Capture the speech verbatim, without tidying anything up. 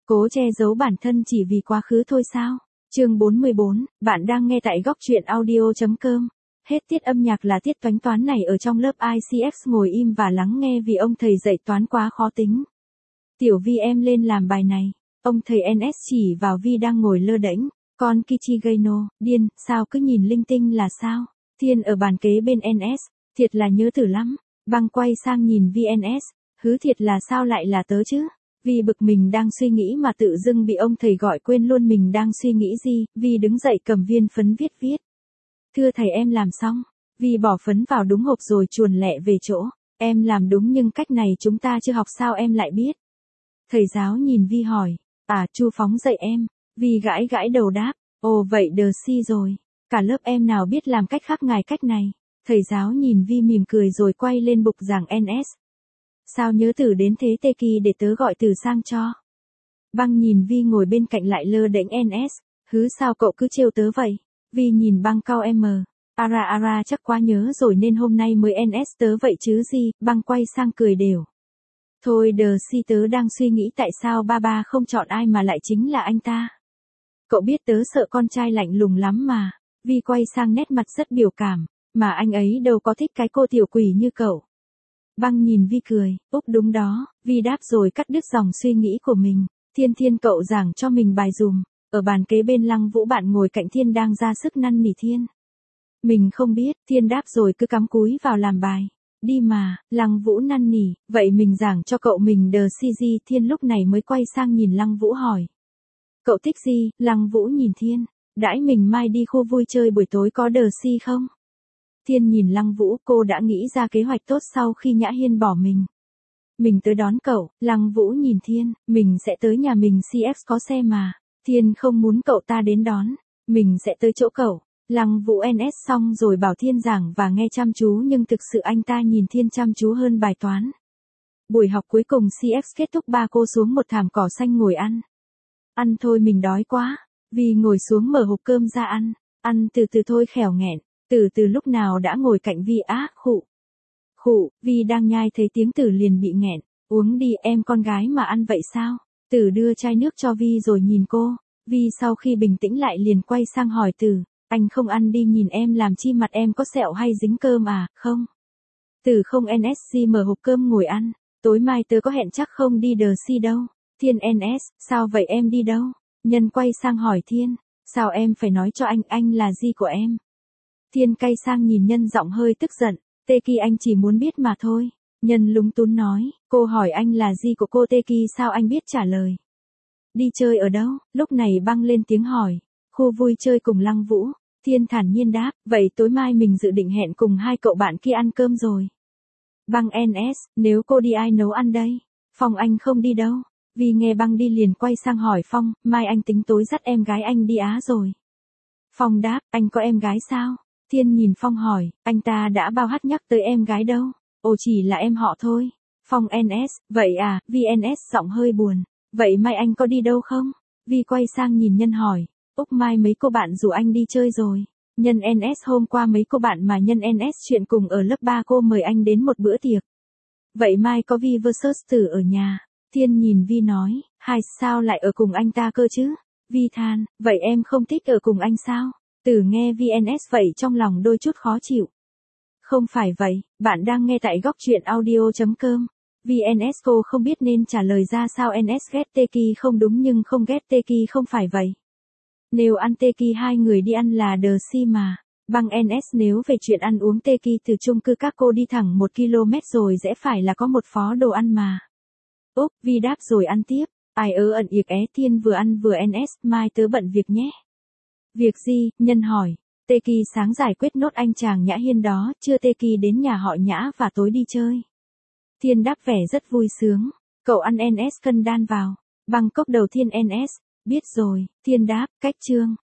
Cố che giấu bản thân chỉ vì quá khứ thôi sao? Chương bốn mươi bốn, bạn đang nghe tại góc truyện audio chấm com. Hết tiết âm nhạc là tiết toán toán này ở trong lớp i xê ích ngồi im và lắng nghe vì ông thầy dạy toán quá khó tính. Tiểu Vi em lên làm bài này. Ông thầy en ét chỉ vào Vi đang ngồi lơ đễnh. Con Kichigano, điên, sao cứ nhìn linh tinh là sao? Thiên ở bàn kế bên en ét, thiệt là nhớ thử lắm. Băng quay sang nhìn Vi en ét, hứ thiệt là sao lại là tớ chứ? Vi bực mình đang suy nghĩ mà tự dưng bị ông thầy gọi quên luôn mình đang suy nghĩ gì. Vi đứng dậy cầm viên phấn viết viết. Thưa thầy em làm xong. Vi bỏ phấn vào đúng hộp rồi chuồn lẹ về chỗ. Em làm đúng nhưng cách này chúng ta chưa học sao em lại biết? Thầy giáo nhìn Vi hỏi. À, Chu Phóng dạy em. Vi gãi gãi đầu đáp. Ồ vậy đờ si rồi. Cả lớp em nào biết làm cách khác ngài cách này. Thầy giáo nhìn Vi mỉm cười rồi quay lên bục giảng en ét. Sao nhớ từ đến thế tê kỳ để tớ gọi từ sang cho. Băng nhìn Vi ngồi bên cạnh lại lơ đễnh en ét. Hứ sao cậu cứ trêu tớ vậy? Vi nhìn băng cau em. Ara ara chắc quá nhớ rồi nên hôm nay mới en ét tớ vậy chứ gì. Băng quay sang cười đều. Thôi đờ si tớ đang suy nghĩ tại sao ba ba không chọn ai mà lại chính là anh ta. Cậu biết tớ sợ con trai lạnh lùng lắm mà. Vi quay sang nét mặt rất biểu cảm. Mà anh ấy đâu có thích cái cô tiểu quỷ như cậu. Băng nhìn Vi cười, úp đúng đó, Vi đáp rồi cắt đứt dòng suy nghĩ của mình. Thiên Thiên cậu giảng cho mình bài dùm. Ở bàn kế bên Lăng Vũ bạn ngồi cạnh Thiên đang ra sức năn nỉ Thiên. Mình không biết, Thiên đáp rồi cứ cắm cúi vào làm bài. Đi mà, Lăng Vũ năn nỉ, vậy mình giảng cho cậu mình đờ si gì. Thiên lúc này mới quay sang nhìn Lăng Vũ hỏi. Cậu thích gì? Lăng Vũ nhìn Thiên, đãi mình mai đi khu vui chơi buổi tối có đờ si không? Thiên nhìn Lăng Vũ, cô đã nghĩ ra kế hoạch tốt sau khi Nhã Hiên bỏ mình. Mình tới đón cậu. Lăng Vũ nhìn Thiên, mình sẽ tới nhà mình xê ép có xe mà. Thiên không muốn cậu ta đến đón, mình sẽ tới chỗ cậu. Lăng Vũ en ét xong rồi bảo Thiên giảng và nghe chăm chú nhưng thực sự anh ta nhìn Thiên chăm chú hơn bài toán. Buổi học cuối cùng xê ép kết thúc ba cô xuống một thảm cỏ xanh ngồi ăn. Ăn thôi mình đói quá. Vi ngồi xuống mở hộp cơm ra ăn. Ăn từ từ thôi khẻo nghẹn. Từ từ lúc nào đã ngồi cạnh Vi á, khụ. Khụ, Vi đang nhai thấy tiếng Từ liền bị nghẹn. Uống đi em con gái mà ăn vậy sao? Từ đưa chai nước cho Vi rồi nhìn cô. Vi sau khi bình tĩnh lại liền quay sang hỏi Từ. Anh không ăn đi nhìn em làm chi mặt em có sẹo hay dính cơm à, không? Từ không en ét xê mở hộp cơm ngồi ăn. Tối mai tớ có hẹn chắc không đi đờ si đâu. Thiên en ét, sao vậy em đi đâu? Nhân quay sang hỏi Thiên. Sao em phải nói cho anh, anh là gì của em? Thiên cay sang nhìn Nhân giọng hơi tức giận. Tê Kỳ anh chỉ muốn biết mà thôi. Nhân lúng túng nói. Cô hỏi anh là gì của cô Tê Kỳ sao anh biết trả lời? Đi chơi ở đâu? Lúc này Băng lên tiếng hỏi. Khu vui chơi cùng Lăng Vũ. Thiên thản nhiên đáp. Vậy tối mai mình dự định hẹn cùng hai cậu bạn kia ăn cơm rồi. Băng en ét. Nếu cô đi ai nấu ăn đây? Phong anh không đi đâu. Vì nghe Băng đi liền quay sang hỏi Phong. Mai anh tính tối dắt em gái anh đi Á rồi. Phong đáp. Anh có em gái sao? Thiên nhìn Phong hỏi, anh ta đã bao hát nhắc tới em gái đâu? Ồ chỉ là em họ thôi. Phong en ét, vậy à, vê en ét giọng hơi buồn. Vậy mai anh có đi đâu không? Vi quay sang nhìn Nhân hỏi, Úc mai mấy cô bạn rủ anh đi chơi rồi. Nhân en ét hôm qua mấy cô bạn mà Nhân en ét chuyện cùng ở lớp ba cô mời anh đến một bữa tiệc. Vậy mai có Vi versus Tử ở nhà. Thiên nhìn Vi nói, hai sao lại ở cùng anh ta cơ chứ? Vi than, vậy em không thích ở cùng anh sao? Từ nghe vê en ét vậy trong lòng đôi chút khó chịu. Không phải vậy, bạn đang nghe tại góc truyện audio chấm com. vê en ét cô không biết nên trả lời ra sao en ét ghét Tê Kỳ không đúng nhưng không ghét Tê Kỳ không phải vậy. Nếu ăn Tê Kỳ hai người đi ăn là đờ si mà. Băng en ét nếu về chuyện ăn uống Tê Kỳ từ chung cư các cô đi thẳng một ki lô mét rồi rẽ phải là có một phó đồ ăn mà. Úp, Vi đáp rồi ăn tiếp. Ai ớ ẩn yệc é Thiên vừa ăn vừa en ét, mai tớ bận việc nhé. Việc gì? Nhân hỏi. Tê Kỳ sáng giải quyết nốt anh chàng Nhã Hiên đó, chưa Tê Kỳ đến nhà họ Nhã và tối đi chơi. Thiên đáp vẻ rất vui sướng. Cậu ăn en ét cân đan vào. Băng cốc đầu Thiên en ét. Biết rồi, Thiên đáp, cách chương.